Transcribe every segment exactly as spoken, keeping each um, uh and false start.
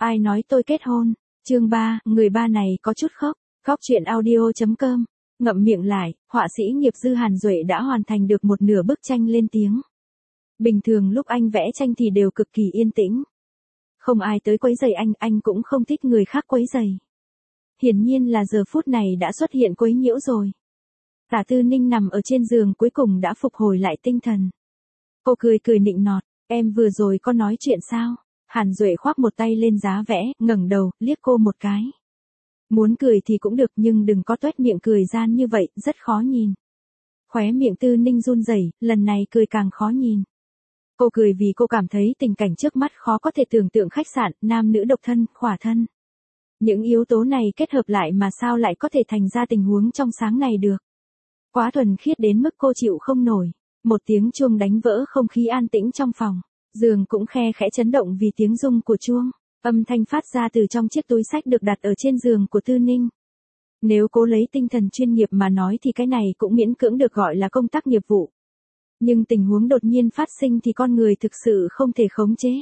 Ai nói tôi kết hôn? Chương ba, người ba này có chút khóc. Khóc chuyện audio chấm com. Ngậm miệng lại, họa sĩ nghiệp dư Hàn Duệ đã hoàn thành được một nửa bức tranh lên tiếng. Bình thường lúc anh vẽ tranh thì đều cực kỳ yên tĩnh. Không ai tới quấy rầy anh, anh cũng không thích người khác quấy rầy. Hiển nhiên là giờ phút này đã xuất hiện quấy nhiễu rồi. Tả Tư Ninh nằm ở trên giường cuối cùng đã phục hồi lại tinh thần. Cô cười cười nịnh nọt, em vừa rồi có nói chuyện sao? Hàn Duệ khoác một tay lên giá vẽ, ngẩng đầu, liếc cô một cái. Muốn cười thì cũng được nhưng đừng có tuét miệng cười gian như vậy, rất khó nhìn. Khóe miệng Tư Ninh run rẩy, lần này cười càng khó nhìn. Cô cười vì cô cảm thấy tình cảnh trước mắt khó có thể tưởng tượng, khách sạn, nam nữ độc thân, khỏa thân. Những yếu tố này kết hợp lại mà sao lại có thể thành ra tình huống trong sáng này được. Quá thuần khiết đến mức cô chịu không nổi. Một tiếng chuông đánh vỡ không khí an tĩnh trong phòng. Giường cũng khe khẽ chấn động vì tiếng rung của chuông. Âm thanh phát ra từ trong chiếc túi xách được đặt ở trên giường của Tư Ninh. Nếu cố lấy tinh thần chuyên nghiệp mà nói thì cái này cũng miễn cưỡng được gọi là công tác nghiệp vụ. Nhưng tình huống đột nhiên phát sinh thì con người thực sự không thể khống chế.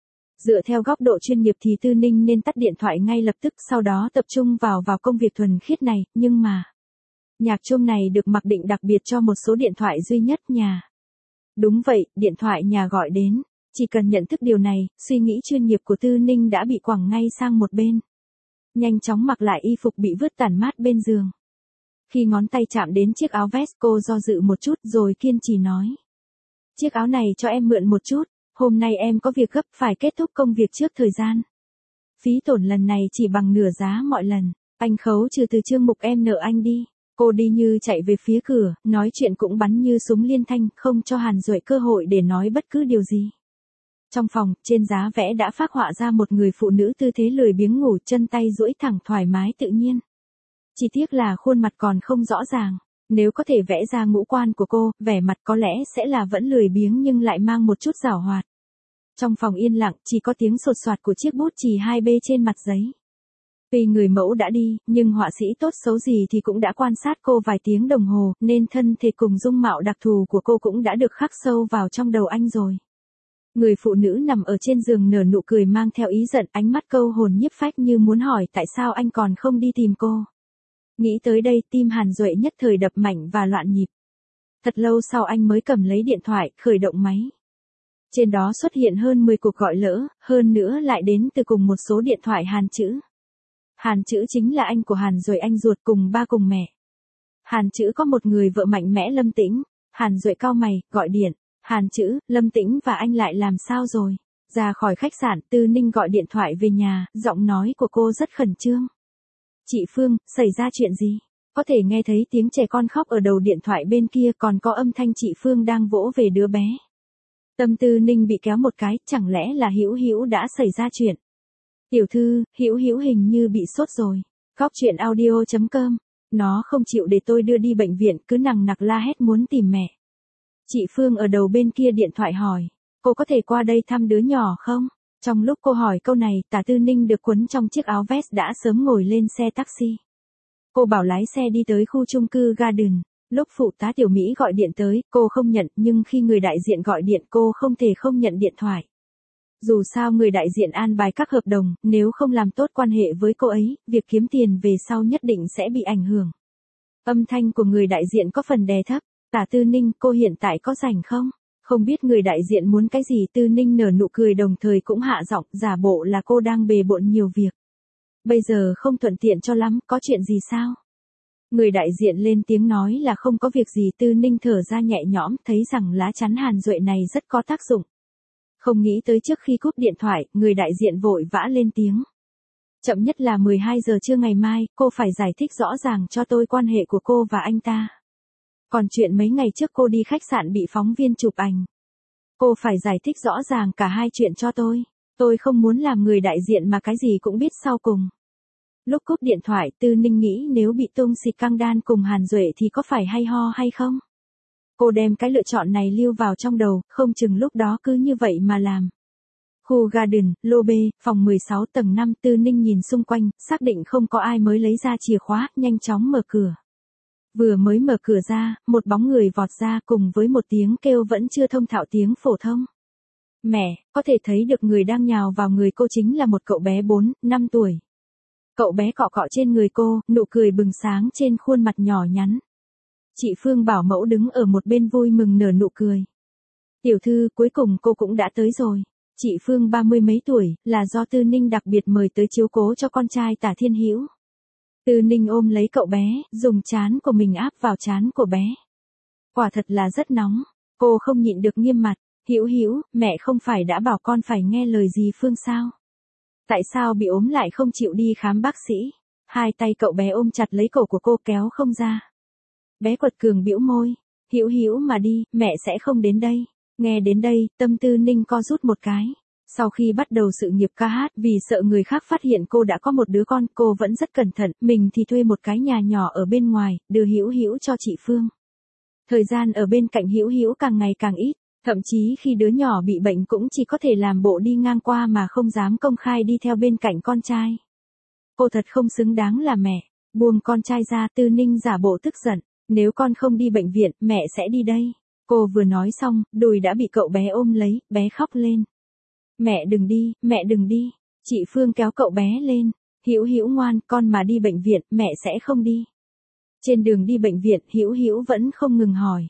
Dựa theo góc độ chuyên nghiệp thì Tư Ninh nên tắt điện thoại ngay lập tức, sau đó tập trung vào vào công việc thuần khiết này, nhưng mà nhạc chuông này được mặc định đặc biệt cho một số điện thoại duy nhất nhà. Đúng vậy, điện thoại nhà gọi đến. Chỉ cần nhận thức điều này, suy nghĩ chuyên nghiệp của Tư Ninh đã bị quẳng ngay sang một bên. Nhanh chóng mặc lại y phục bị vứt tản mát bên giường. Khi ngón tay chạm đến chiếc áo vest, cô do dự một chút rồi kiên trì nói. Chiếc áo này cho em mượn một chút, hôm nay em có việc gấp phải kết thúc công việc trước thời gian. Phí tổn lần này chỉ bằng nửa giá mọi lần, anh khấu trừ từ chương mục em nợ anh đi. Cô đi như chạy về phía cửa, nói chuyện cũng bắn như súng liên thanh, không cho Hàn Duệ cơ hội để nói bất cứ điều gì. Trong phòng, trên giá vẽ đã phác họa ra một người phụ nữ tư thế lười biếng ngủ, chân tay duỗi thẳng thoải mái tự nhiên. Chỉ tiếc là khuôn mặt còn không rõ ràng. Nếu có thể vẽ ra ngũ quan của cô, vẻ mặt có lẽ sẽ là vẫn lười biếng nhưng lại mang một chút giảo hoạt. Trong phòng yên lặng, chỉ có tiếng sột soạt của chiếc bút chì hai B trên mặt giấy. Vì người mẫu đã đi, nhưng họa sĩ tốt xấu gì thì cũng đã quan sát cô vài tiếng đồng hồ, nên thân thể cùng dung mạo đặc thù của cô cũng đã được khắc sâu vào trong đầu anh rồi. Người phụ nữ nằm ở trên giường nở nụ cười mang theo ý giận, ánh mắt câu hồn nhiếp phách như muốn hỏi tại sao anh còn không đi tìm cô. Nghĩ tới đây, tim Hàn Duệ nhất thời đập mạnh và loạn nhịp. Thật lâu sau anh mới cầm lấy điện thoại, khởi động máy. Trên đó xuất hiện hơn mười cuộc gọi lỡ, hơn nữa lại đến từ cùng một số điện thoại Hàn Chữ. Hàn Chữ chính là anh của Hàn Duệ, anh ruột cùng ba cùng mẹ. Hàn Chữ có một người vợ mạnh mẽ Lâm Tĩnh. Hàn Duệ cau mày, gọi điện. Hàn Chữ, Lâm Tĩnh và anh lại làm sao rồi? Ra khỏi khách sạn, Tư Ninh gọi điện thoại về nhà, giọng nói của cô rất khẩn trương. Chị Phương, xảy ra chuyện gì? Có thể nghe thấy tiếng trẻ con khóc ở đầu điện thoại bên kia, còn có âm thanh chị Phương đang vỗ về đứa bé. Tâm Tư Ninh bị kéo một cái, chẳng lẽ là Hữu Hữu đã xảy ra chuyện? Tiểu thư, Hữu Hữu hình như bị sốt rồi. Khóc chuyện audio chấm com. Nó không chịu để tôi đưa đi bệnh viện, cứ nằng nặc la hét muốn tìm mẹ. Chị Phương ở đầu bên kia điện thoại hỏi, cô có thể qua đây thăm đứa nhỏ không? Trong lúc cô hỏi câu này, Tả Tư Ninh được quấn trong chiếc áo vest đã sớm ngồi lên xe taxi. Cô bảo lái xe đi tới khu chung cư Garden. Lúc phụ tá Tiểu Mỹ gọi điện tới, cô không nhận, nhưng khi người đại diện gọi điện cô không thể không nhận điện thoại. Dù sao người đại diện an bài các hợp đồng, nếu không làm tốt quan hệ với cô ấy, việc kiếm tiền về sau nhất định sẽ bị ảnh hưởng. Âm thanh của người đại diện có phần đè thấp. Tả Tư Ninh, cô hiện tại có rảnh không? Không biết người đại diện muốn cái gì. Tư Ninh nở nụ cười đồng thời cũng hạ giọng, giả bộ là cô đang bề bộn nhiều việc. Bây giờ không thuận tiện cho lắm, có chuyện gì sao? Người đại diện lên tiếng nói là không có việc gì. Tư Ninh thở ra nhẹ nhõm, thấy rằng lá chắn Hàn Duệ này rất có tác dụng. Không nghĩ tới trước khi cúp điện thoại, người đại diện vội vã lên tiếng. Chậm nhất là mười hai giờ trưa ngày mai, cô phải giải thích rõ ràng cho tôi quan hệ của cô và anh ta. Còn chuyện mấy ngày trước cô đi khách sạn bị phóng viên chụp ảnh. Cô phải giải thích rõ ràng cả hai chuyện cho tôi. Tôi không muốn làm người đại diện mà cái gì cũng biết sau cùng. Lúc cúp điện thoại, Tư Ninh nghĩ nếu bị tung xịt căng đan cùng Hàn Duệ thì có phải hay ho hay không? Cô đem cái lựa chọn này lưu vào trong đầu, không chừng lúc đó cứ như vậy mà làm. Khu Garden, lô B, phòng mười sáu tầng năm. Tư Ninh nhìn xung quanh, xác định không có ai mới lấy ra chìa khóa, nhanh chóng mở cửa. Vừa mới mở cửa ra, một bóng người vọt ra cùng với một tiếng kêu vẫn chưa thông thạo tiếng phổ thông. Mẹ, có thể thấy được người đang nhào vào người cô chính là một cậu bé bốn, năm tuổi. Cậu bé cọ cọ trên người cô, nụ cười bừng sáng trên khuôn mặt nhỏ nhắn. Chị Phương bảo mẫu đứng ở một bên vui mừng nở nụ cười. Tiểu thư, cuối cùng cô cũng đã tới rồi. Chị Phương ba mươi mấy tuổi, là do Tư Ninh đặc biệt mời tới chiếu cố cho con trai Tả Thiên Hữu. Tư Ninh ôm lấy cậu bé, dùng trán của mình áp vào trán của bé. Quả thật là rất nóng, cô không nhịn được nghiêm mặt. Hữu Hữu, mẹ không phải đã bảo con phải nghe lời dì Phương sao? Tại sao bị ốm lại không chịu đi khám bác sĩ? Hai tay cậu bé ôm chặt lấy cổ của cô kéo không ra. Bé quật cường bĩu môi. Hữu Hữu mà đi, mẹ sẽ không đến đây. Nghe đến đây, tâm Tư Ninh co rút một cái. Sau khi bắt đầu sự nghiệp ca hát, vì sợ người khác phát hiện cô đã có một đứa con, cô vẫn rất cẩn thận, mình thì thuê một cái nhà nhỏ ở bên ngoài, đưa Hữu Hữu cho chị Phương. Thời gian ở bên cạnh Hữu Hữu càng ngày càng ít, thậm chí khi đứa nhỏ bị bệnh cũng chỉ có thể làm bộ đi ngang qua mà không dám công khai đi theo bên cạnh con trai. Cô thật không xứng đáng là mẹ. Buông con trai ra, Tư Ninh giả bộ tức giận. Nếu con không đi bệnh viện, mẹ sẽ đi đây. Cô vừa nói xong, đùi đã bị cậu bé ôm lấy, bé khóc lên. Mẹ đừng đi, mẹ đừng đi. Chị Phương kéo cậu bé lên. Hữu Hữu ngoan, con mà đi bệnh viện, mẹ sẽ không đi. Trên đường đi bệnh viện, Hữu Hữu vẫn không ngừng hỏi.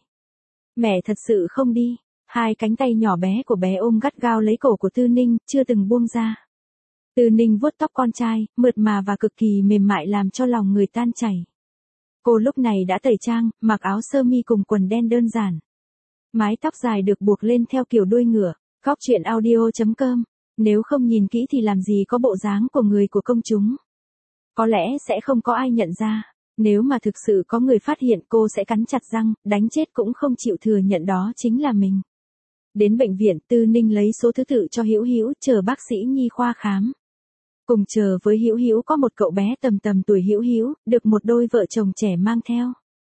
Mẹ thật sự không đi. Hai cánh tay nhỏ bé của bé ôm gắt gao lấy cổ của Tư Ninh, chưa từng buông ra. Tư Ninh vuốt tóc con trai, mượt mà và cực kỳ mềm mại làm cho lòng người tan chảy. Cô lúc này đã tẩy trang, mặc áo sơ mi cùng quần đen đơn giản. Mái tóc dài được buộc lên theo kiểu đuôi ngựa. Góc truyện audio chấm com. Nếu không nhìn kỹ thì làm gì có bộ dáng của người của công chúng. Có lẽ sẽ không có ai nhận ra. Nếu mà thực sự có người phát hiện, cô sẽ cắn chặt răng, đánh chết cũng không chịu thừa nhận đó chính là mình. Đến bệnh viện, Tư Ninh lấy số thứ tự cho Hữu Hữu, chờ bác sĩ nhi khoa khám. Cùng chờ với Hữu Hữu có một cậu bé tầm tầm tuổi Hữu Hữu, được một đôi vợ chồng trẻ mang theo.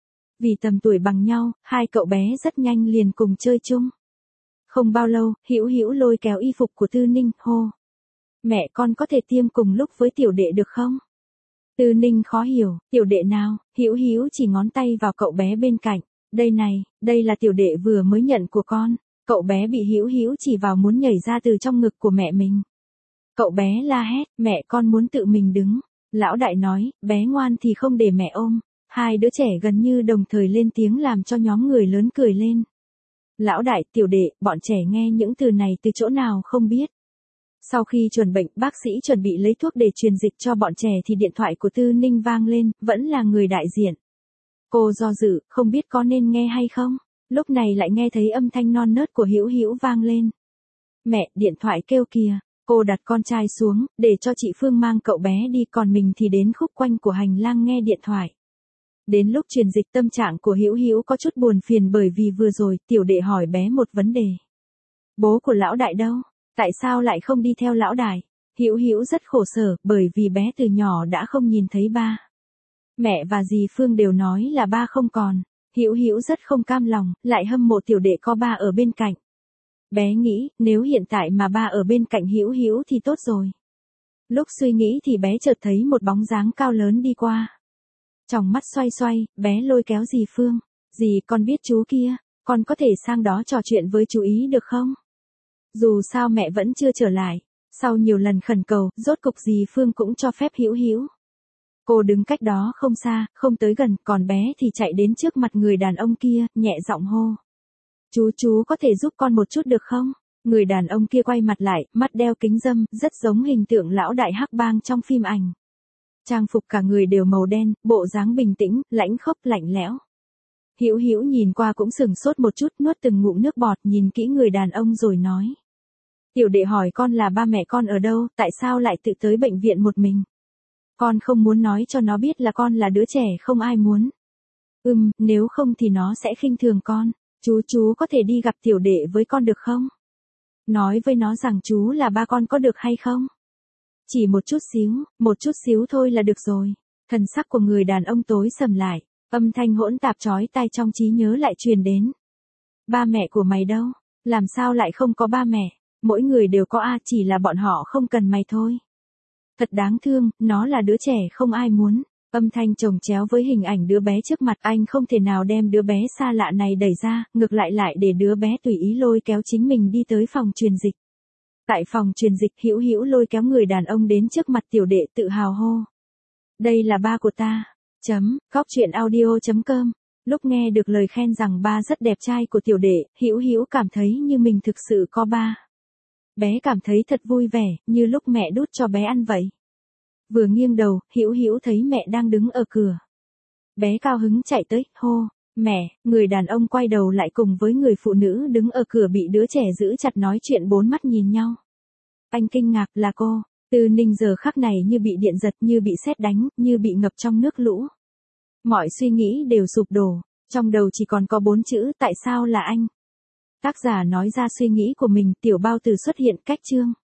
Vì tầm tuổi bằng nhau, hai cậu bé rất nhanh liền cùng chơi chung. Không bao lâu, Hữu Hữu lôi kéo y phục của Tư Ninh, hô. Mẹ, con có thể tiêm cùng lúc với tiểu đệ được không? Tư Ninh khó hiểu, tiểu đệ nào? Hữu Hữu chỉ ngón tay vào cậu bé bên cạnh. Đây này, đây là tiểu đệ vừa mới nhận của con. Cậu bé bị Hữu Hữu chỉ vào muốn nhảy ra từ trong ngực của mẹ mình. Cậu bé la hét, mẹ con muốn tự mình đứng. Lão đại nói, bé ngoan thì không để mẹ ôm. Hai đứa trẻ gần như đồng thời lên tiếng làm cho nhóm người lớn cười lên. Lão đại, tiểu đệ, bọn trẻ nghe những từ này từ chỗ nào không biết. Sau khi chuẩn bệnh, bác sĩ chuẩn bị lấy thuốc để truyền dịch cho bọn trẻ thì điện thoại của Tư Ninh vang lên, vẫn là người đại diện. Cô do dự, không biết có nên nghe hay không. Lúc này lại nghe thấy âm thanh non nớt của Hữu Hữu vang lên. Mẹ, điện thoại kêu kìa. Cô đặt con trai xuống, để cho chị Phương mang cậu bé đi, còn mình thì đến khúc quanh của hành lang nghe điện thoại. Đến lúc truyền dịch, tâm trạng của Hữu Hữu có chút buồn phiền bởi vì vừa rồi tiểu đệ hỏi bé một vấn đề. Bố của lão đại đâu? Tại sao lại không đi theo lão đại? Hữu Hữu rất khổ sở, bởi vì bé từ nhỏ đã không nhìn thấy ba. Mẹ và dì Phương đều nói là ba không còn. Hữu Hữu rất không cam lòng, lại hâm mộ tiểu đệ có ba ở bên cạnh. Bé nghĩ, nếu hiện tại mà ba ở bên cạnh Hữu Hữu thì tốt rồi. Lúc suy nghĩ thì bé chợt thấy một bóng dáng cao lớn đi qua. Tròng mắt xoay xoay, bé lôi kéo dì Phương. Dì, con biết chú kia, con có thể sang đó trò chuyện với chú ý được không? Dù sao mẹ vẫn chưa trở lại. Sau nhiều lần khẩn cầu, rốt cục dì Phương cũng cho phép Hữu Hữu. Cô đứng cách đó không xa, không tới gần, còn bé thì chạy đến trước mặt người đàn ông kia, nhẹ giọng hô. Chú chú có thể giúp con một chút được không? Người đàn ông kia quay mặt lại, mắt đeo kính râm, rất giống hình tượng lão đại hắc bang trong phim ảnh. Trang phục cả người đều màu đen, bộ dáng bình tĩnh, lãnh khốc lạnh lẽo. Hữu Hữu nhìn qua cũng sừng sốt một chút, nuốt từng ngụm nước bọt, nhìn kỹ người đàn ông rồi nói. Tiểu đệ hỏi con là ba mẹ con ở đâu, tại sao lại tự tới bệnh viện một mình? Con không muốn nói cho nó biết là con là đứa trẻ không ai muốn. Ừm, nếu không thì nó sẽ khinh thường con. Chú chú có thể đi gặp tiểu đệ với con được không? Nói với nó rằng chú là ba con có được hay không? Chỉ một chút xíu, một chút xíu thôi là được rồi. Thần sắc của người đàn ông tối sầm lại, âm thanh hỗn tạp chói tai trong trí nhớ lại truyền đến. Ba mẹ của mày đâu? Làm sao lại không có ba mẹ? Mỗi người đều có a, chỉ là bọn họ không cần mày thôi. Thật đáng thương, nó là đứa trẻ không ai muốn. Âm thanh chồng chéo với hình ảnh đứa bé trước mặt, anh không thể nào đem đứa bé xa lạ này đẩy ra, ngược lại lại để đứa bé tùy ý lôi kéo chính mình đi tới phòng truyền dịch. Tại phòng truyền dịch, Hữu Hữu lôi kéo người đàn ông đến trước mặt tiểu đệ tự hào hô. Đây là ba của ta. Chấm, Cóc Truyện Audio chấm com. Lúc nghe được lời khen rằng ba rất đẹp trai của tiểu đệ, Hữu Hữu cảm thấy như mình thực sự có ba. Bé cảm thấy thật vui vẻ, như lúc mẹ đút cho bé ăn vậy. Vừa nghiêng đầu, Hữu Hữu thấy mẹ đang đứng ở cửa. Bé cao hứng chạy tới, hô, mẹ, người đàn ông quay đầu lại cùng với người phụ nữ đứng ở cửa bị đứa trẻ giữ chặt nói chuyện bốn mắt nhìn nhau. Anh kinh ngạc, là cô. Tư Ninh giờ khắc này như bị điện giật, như bị sét đánh, như bị ngập trong nước lũ. Mọi suy nghĩ đều sụp đổ, trong đầu chỉ còn có bốn chữ, tại sao là anh? Tác giả nói ra suy nghĩ của mình, Tiểu Bao Tử xuất hiện, cách chương.